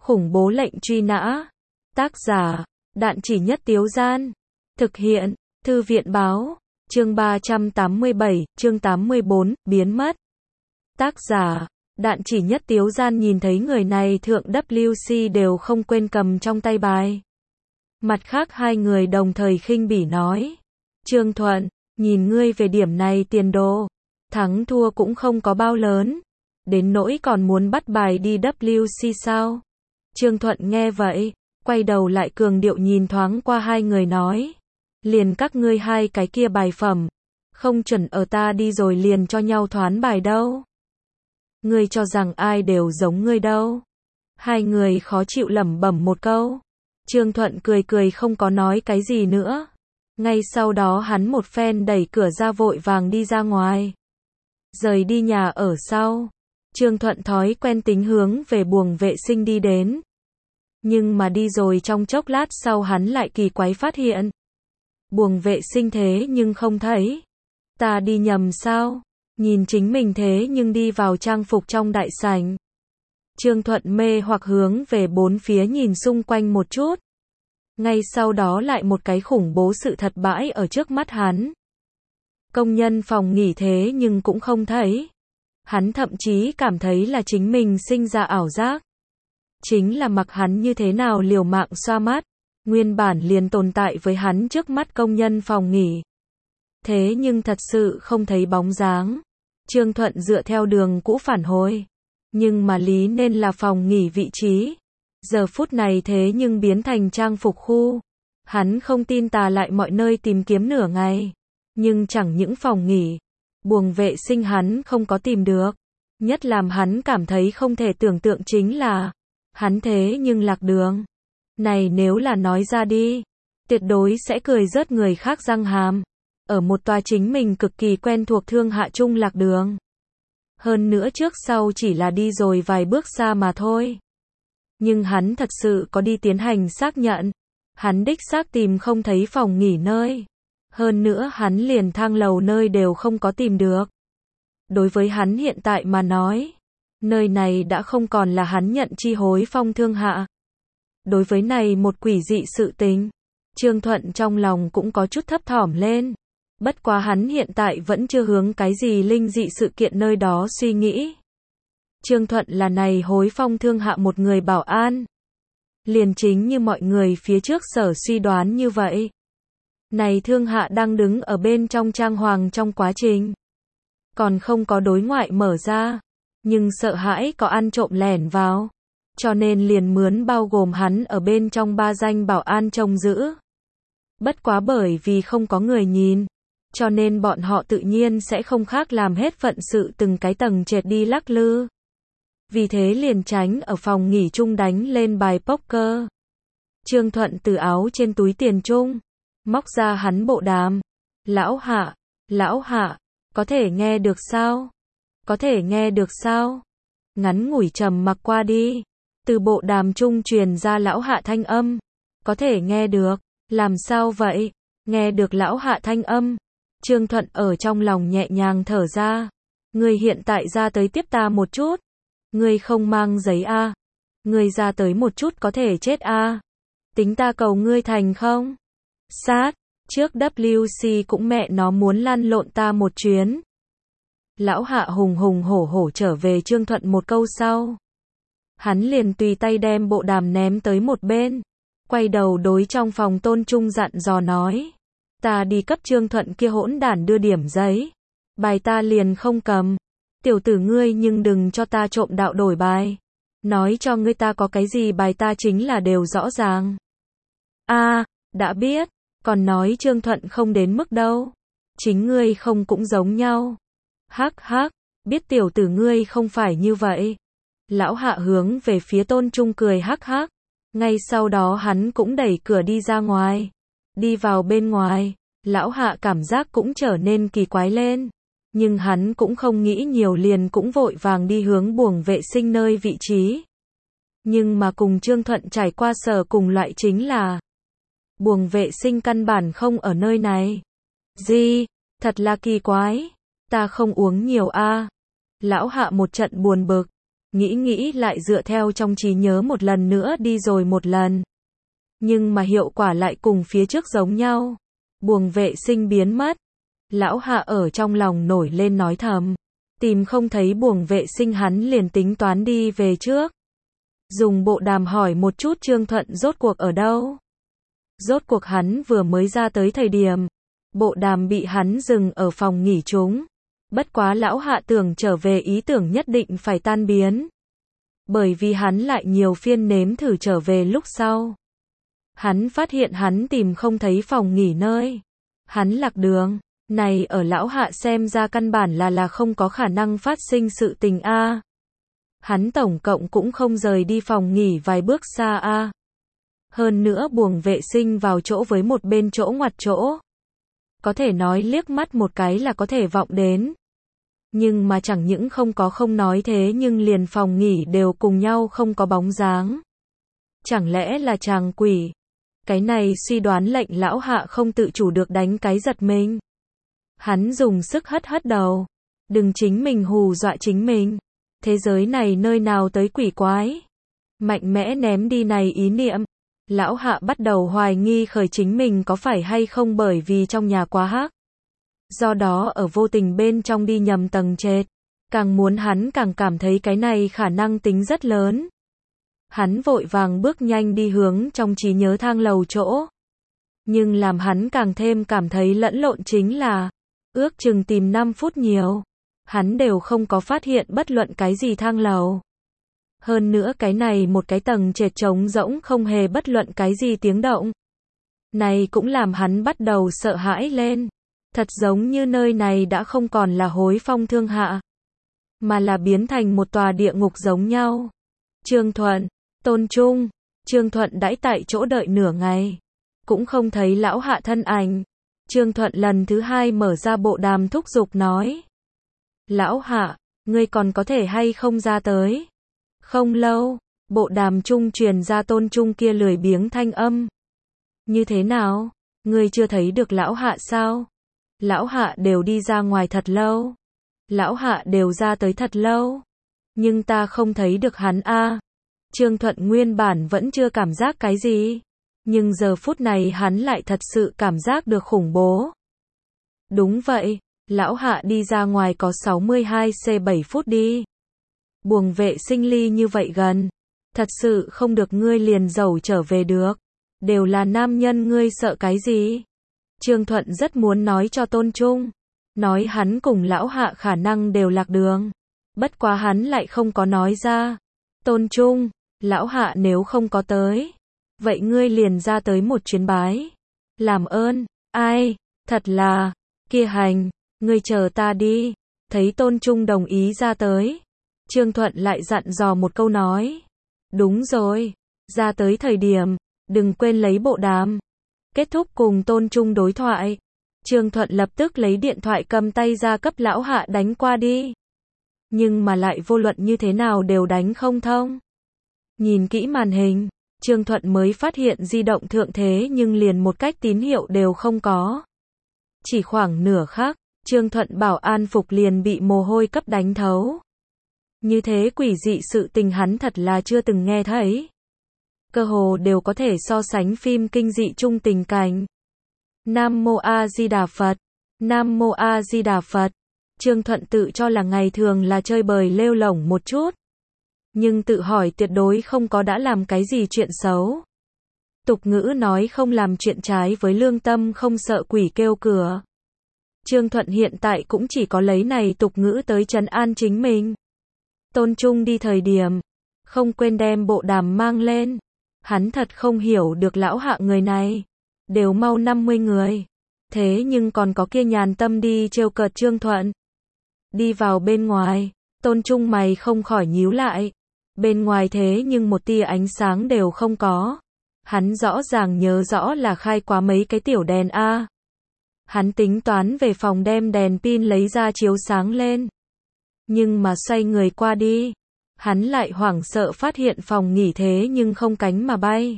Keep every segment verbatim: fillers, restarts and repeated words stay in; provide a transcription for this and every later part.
Khủng bố lệnh truy nã. Tác giả, Đạn Chỉ Nhất Tiếu Gian. Thực hiện, Thư viện báo. Chương ba trăm tám mươi bảy, chương tám mươi bốn, biến mất. Tác giả, Đạn Chỉ Nhất Tiếu Gian nhìn thấy người này thượng W C đều không quên cầm trong tay bài. Mặt khác hai người đồng thời khinh bỉ nói. Trương Thuận, nhìn ngươi về điểm này tiền đồ. Thắng thua cũng không có bao lớn. Đến nỗi còn muốn bắt bài đi W C sao? Trương Thuận nghe vậy, quay đầu lại cường điệu nhìn thoáng qua hai người nói. Liền các ngươi hai cái kia bài phẩm. Không chuẩn ở ta đi rồi liền cho nhau thoán bài đâu. Ngươi cho rằng ai đều giống ngươi đâu. Hai người khó chịu lẩm bẩm một câu. Trương Thuận cười cười không có nói cái gì nữa. Ngay sau đó hắn một phen đẩy cửa ra vội vàng đi ra ngoài. Rời đi nhà ở sau. Trương Thuận thói quen tính hướng về buồng vệ sinh đi đến. Nhưng mà đi rồi trong chốc lát sau hắn lại kỳ quái phát hiện. Buồng vệ sinh thế nhưng không thấy. Ta đi nhầm sao? Nhìn chính mình thế nhưng đi vào trang phục trong đại sảnh. Trương Thuận mê hoặc hướng về bốn phía nhìn xung quanh một chút. Ngay sau đó lại một cái khủng bố sự thật bãi ở trước mắt hắn. Công nhân phòng nghỉ thế nhưng cũng không thấy. Hắn thậm chí cảm thấy là chính mình sinh ra ảo giác. Chính là mặc hắn như thế nào liều mạng xoa mắt. Nguyên bản liền tồn tại với hắn trước mắt công nhân phòng nghỉ. Thế nhưng thật sự không thấy bóng dáng. Trương Thuận dựa theo đường cũ phản hồi. Nhưng mà lý nên là phòng nghỉ vị trí. Giờ phút này thế nhưng biến thành trang phục khu. Hắn không tin tà lại mọi nơi tìm kiếm nửa ngày. Nhưng chẳng những phòng nghỉ. Buồng vệ sinh hắn không có tìm được. Nhất làm hắn cảm thấy không thể tưởng tượng chính là. Hắn thế nhưng lạc đường. Này nếu là nói ra đi. Tuyệt đối sẽ cười rớt người khác răng hàm. Ở một tòa chính mình cực kỳ quen thuộc thương hạ trung lạc đường. Hơn nữa trước sau chỉ là đi rồi vài bước xa mà thôi. Nhưng hắn thật sự có đi tiến hành xác nhận. Hắn đích xác tìm không thấy phòng nghỉ nơi. Hơn nữa hắn liền thang lầu nơi đều không có tìm được. Đối với hắn hiện tại mà nói. Nơi này đã không còn là hắn nhận chi hối phong thương hạ. Đối với này một quỷ dị sự tình. Trương Thuận trong lòng cũng có chút thấp thỏm lên. Bất quá hắn hiện tại vẫn chưa hướng cái gì linh dị sự kiện nơi đó suy nghĩ. Trương Thuận là này hối phong thương hạ một người bảo an. Liền chính như mọi người phía trước sở suy đoán như vậy. Này thương hạ đang đứng ở bên trong trang hoàng trong quá trình. Còn không có đối ngoại mở ra. Nhưng sợ hãi có ăn trộm lẻn vào. Cho nên liền mướn bao gồm hắn ở bên trong ba danh bảo an trông giữ. Bất quá bởi vì không có người nhìn. Cho nên bọn họ tự nhiên sẽ không khác làm hết phận sự từng cái tầng trệt đi lắc lư. Vì thế liền tránh ở phòng nghỉ chung đánh lên bài poker. Trương Thuận từ áo trên túi tiền chung. Móc ra hắn bộ đàm. Lão Hạ, lão Hạ, có thể nghe được sao? Có thể nghe được sao? Ngắn ngủi trầm mặc qua đi. Từ bộ đàm trung truyền ra lão Hạ thanh âm. Có thể nghe được. Làm sao vậy? Nghe được lão Hạ thanh âm. Trương Thuận ở trong lòng nhẹ nhàng thở ra. Ngươi hiện tại ra tới tiếp ta một chút. Ngươi không mang giấy a? À? Ngươi ra tới một chút có thể chết a? À? Tính ta cầu ngươi thành không? Sát, trước W C cũng mẹ nó muốn lăn lộn ta một chuyến. Lão Hạ hùng hùng hổ hổ trở về Trương Thuận một câu sau. Hắn liền tùy tay đem bộ đàm ném tới một bên. Quay đầu đối trong phòng Tôn Trung dặn dò nói. Ta đi cấp Trương Thuận kia hỗn đản đưa điểm giấy. Bài ta liền không cầm. Tiểu tử ngươi nhưng đừng cho ta trộm đạo đổi bài. Nói cho ngươi ta có cái gì bài ta chính là đều rõ ràng. A, à, đã biết. Còn nói Trương Thuận không đến mức đâu. Chính ngươi không cũng giống nhau. Hắc hắc, biết tiểu tử ngươi không phải như vậy. Lão Hạ hướng về phía Tôn Trung cười hắc hắc. Ngay sau đó hắn cũng đẩy cửa đi ra ngoài. Đi vào bên ngoài, lão Hạ cảm giác cũng trở nên kỳ quái lên. Nhưng hắn cũng không nghĩ nhiều liền cũng vội vàng đi hướng buồng vệ sinh nơi vị trí. Nhưng mà cùng Trương Thuận trải qua sở cùng loại chính là buồng vệ sinh căn bản không ở nơi này. Gì? Thật là kỳ quái. Ta không uống nhiều a. Lão Hạ một trận buồn bực. Nghĩ nghĩ lại dựa theo trong trí nhớ một lần nữa đi rồi một lần. Nhưng mà hiệu quả lại cùng phía trước giống nhau. Buồng vệ sinh biến mất. Lão Hạ ở trong lòng nổi lên nói thầm. Tìm không thấy buồng vệ sinh hắn liền tính toán đi về trước. Dùng bộ đàm hỏi một chút Trương Thuận rốt cuộc ở đâu. Rốt cuộc hắn vừa mới ra tới thời điểm. Bộ đàm bị hắn dừng ở phòng nghỉ chúng. Bất quá lão Hạ tưởng trở về ý tưởng nhất định phải tan biến. Bởi vì hắn lại nhiều phiên nếm thử trở về lúc sau. Hắn phát hiện hắn tìm không thấy phòng nghỉ nơi. Hắn lạc đường. Này ở lão Hạ xem ra căn bản là là không có khả năng phát sinh sự tình a. Hắn tổng cộng cũng không rời đi phòng nghỉ vài bước xa a. Hơn nữa buồng vệ sinh vào chỗ với một bên chỗ ngoặt chỗ. Có thể nói liếc mắt một cái là có thể vọng đến. Nhưng mà chẳng những không có không nói thế nhưng liền phòng nghỉ đều cùng nhau không có bóng dáng. Chẳng lẽ là chàng quỷ? Cái này suy đoán lệnh lão Hạ không tự chủ được đánh cái giật mình. Hắn dùng sức hất hất đầu. Đừng chính mình hù dọa chính mình. Thế giới này nơi nào tới quỷ quái? Mạnh mẽ ném đi này ý niệm. Lão Hạ bắt đầu hoài nghi khởi chính mình có phải hay không bởi vì trong nhà quá hắc. Do đó ở vô tình bên trong đi nhầm tầng trệt. Càng muốn hắn càng cảm thấy cái này khả năng tính rất lớn. Hắn vội vàng bước nhanh đi hướng trong trí nhớ thang lầu chỗ. Nhưng làm hắn càng thêm cảm thấy lẫn lộn chính là, ước chừng tìm năm phút nhiều. Hắn đều không có phát hiện bất luận cái gì thang lầu. Hơn nữa cái này một cái tầng trệt trống rỗng không hề bất luận cái gì tiếng động. Này cũng làm hắn bắt đầu sợ hãi lên. Thật giống như nơi này đã không còn là hối phong thương hạ. Mà là biến thành một tòa địa ngục giống nhau. Trương Thuận, Tôn Trung, Trương Thuận đãi tại chỗ đợi nửa ngày. Cũng không thấy lão Hạ thân ảnh. Trương Thuận lần thứ hai mở ra bộ đàm thúc giục nói. Lão Hạ, ngươi còn có thể hay không ra tới? Không lâu, bộ đàm trung truyền ra Tôn Trung kia lười biếng thanh âm. Như thế nào? Ngươi chưa thấy được lão Hạ sao? Lão Hạ đều đi ra ngoài thật lâu. Lão Hạ đều ra tới thật lâu. Nhưng ta không thấy được hắn a. Trương Thuận nguyên bản vẫn chưa cảm giác cái gì. Nhưng giờ phút này hắn lại thật sự cảm giác được khủng bố. Đúng vậy, lão Hạ đi ra ngoài có sáu mươi hai xê bảy phút đi. Buồng vệ sinh ly như vậy gần. Thật sự không được ngươi liền dầu trở về được. Đều là nam nhân ngươi sợ cái gì? Trương Thuận rất muốn nói cho Tôn Trung. Nói hắn cùng lão Hạ khả năng đều lạc đường. Bất quá hắn lại không có nói ra. Tôn Trung, lão Hạ nếu không có tới. Vậy ngươi liền ra tới một chuyến bái. Làm ơn, ai, thật là, kia hành, ngươi chờ ta đi. Thấy Tôn Trung đồng ý ra tới. Trương Thuận lại dặn dò một câu nói. Đúng rồi, ra tới thời điểm, đừng quên lấy bộ đàm. Kết thúc cùng Tôn Trung đối thoại. Trương Thuận lập tức lấy điện thoại cầm tay ra cấp lão Hạ đánh qua đi. Nhưng mà lại vô luận như thế nào đều đánh không thông. Nhìn kỹ màn hình, Trương Thuận mới phát hiện di động thượng thế nhưng liền một cách tín hiệu đều không có. Chỉ khoảng nửa khắc, Trương Thuận bảo an phục liền bị mồ hôi cấp đánh thấu. Như thế quỷ dị sự tình hắn thật là chưa từng nghe thấy. Cơ hồ đều có thể so sánh phim kinh dị chung tình cảnh. Nam Mô A Di Đà Phật, Nam Mô A Di Đà Phật. Trương Thuận tự cho là ngày thường là chơi bời lêu lổng một chút. Nhưng tự hỏi tuyệt đối không có đã làm cái gì chuyện xấu. Tục ngữ nói không làm chuyện trái với lương tâm không sợ quỷ kêu cửa. Trương Thuận hiện tại cũng chỉ có lấy này tục ngữ tới trấn an chính mình. Tôn Trung đi thời điểm, không quên đem bộ đàm mang lên. Hắn thật không hiểu được lão Hạ người này. Đều mau năm mươi người. Thế nhưng còn có kia nhàn tâm đi trêu cợt Trương Thuận. Đi vào bên ngoài, Tôn Trung mày không khỏi nhíu lại. Bên ngoài thế nhưng một tia ánh sáng đều không có. Hắn rõ ràng nhớ rõ là khai quá mấy cái tiểu đèn a. Hắn tính toán về phòng đem đèn pin lấy ra chiếu sáng lên. Nhưng mà xoay người qua đi, hắn lại hoảng sợ phát hiện phòng nghỉ thế nhưng không cánh mà bay.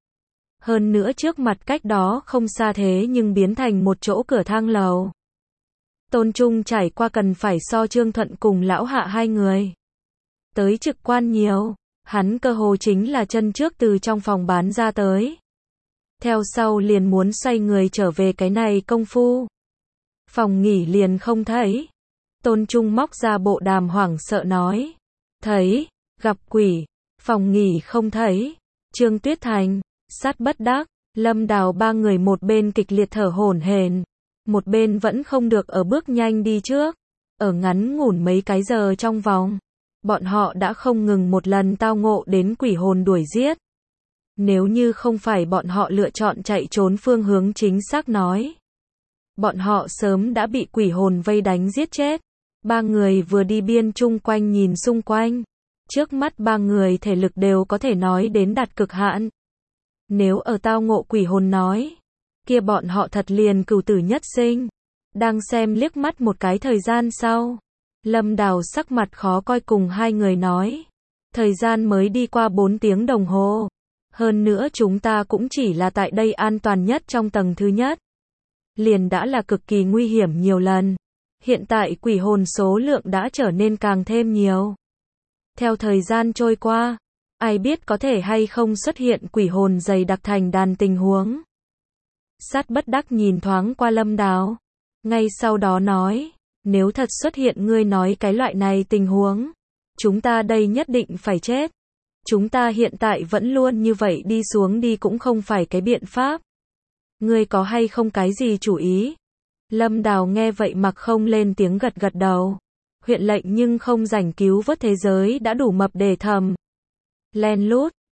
Hơn nữa trước mặt cách đó không xa thế nhưng biến thành một chỗ cửa thang lầu. Tôn Trung trải qua cần phải so Trương Thuận cùng lão Hạ hai người. tới trực quan nhiều, hắn cơ hồ chính là chân trước từ trong phòng bán ra tới. Theo sau liền muốn xoay người trở về cái này công phu. Phòng nghỉ liền không thấy. Tôn Trung móc ra bộ đàm hoảng sợ nói. Thấy, gặp quỷ, phòng nghỉ không thấy. Trương Tuyết Thành, sát bất đắc, Lâm Đào ba người một bên kịch liệt thở hổn hển, một bên vẫn không được ở bước nhanh đi trước. Ở ngắn ngủn mấy cái giờ trong vòng, bọn họ đã không ngừng một lần tao ngộ đến quỷ hồn đuổi giết. Nếu như không phải bọn họ lựa chọn chạy trốn phương hướng chính xác nói, bọn họ sớm đã bị quỷ hồn vây đánh giết chết. Ba người vừa đi biên chung quanh nhìn xung quanh. Trước mắt ba người thể lực đều có thể nói đến đạt cực hạn. Nếu ở tao ngộ quỷ hồn nói, kia bọn họ thật liền cửu tử nhất sinh. Đang xem liếc mắt một cái thời gian sau, Lâm Đào sắc mặt khó coi cùng hai người nói. Thời gian mới đi qua bốn tiếng đồng hồ. Hơn nữa chúng ta cũng chỉ là tại đây an toàn nhất trong tầng thứ nhất. Liền đã là cực kỳ nguy hiểm nhiều lần. Hiện tại quỷ hồn số lượng đã trở nên càng thêm nhiều. Theo thời gian trôi qua, ai biết có thể hay không xuất hiện quỷ hồn dày đặc thành đàn tình huống. Sát bất đắc nhìn thoáng qua Lâm Đào. Ngay sau đó nói, nếu thật xuất hiện ngươi nói cái loại này tình huống, chúng ta đây nhất định phải chết. Chúng ta hiện tại vẫn luôn như vậy đi xuống đi cũng không phải cái biện pháp. Ngươi có hay không cái gì chủ ý? Lâm Đào nghe vậy mặc không lên tiếng gật gật đầu. Huyện lệnh nhưng không rảnh cứu vớt thế giới đã đủ mập để thầm. Len lút,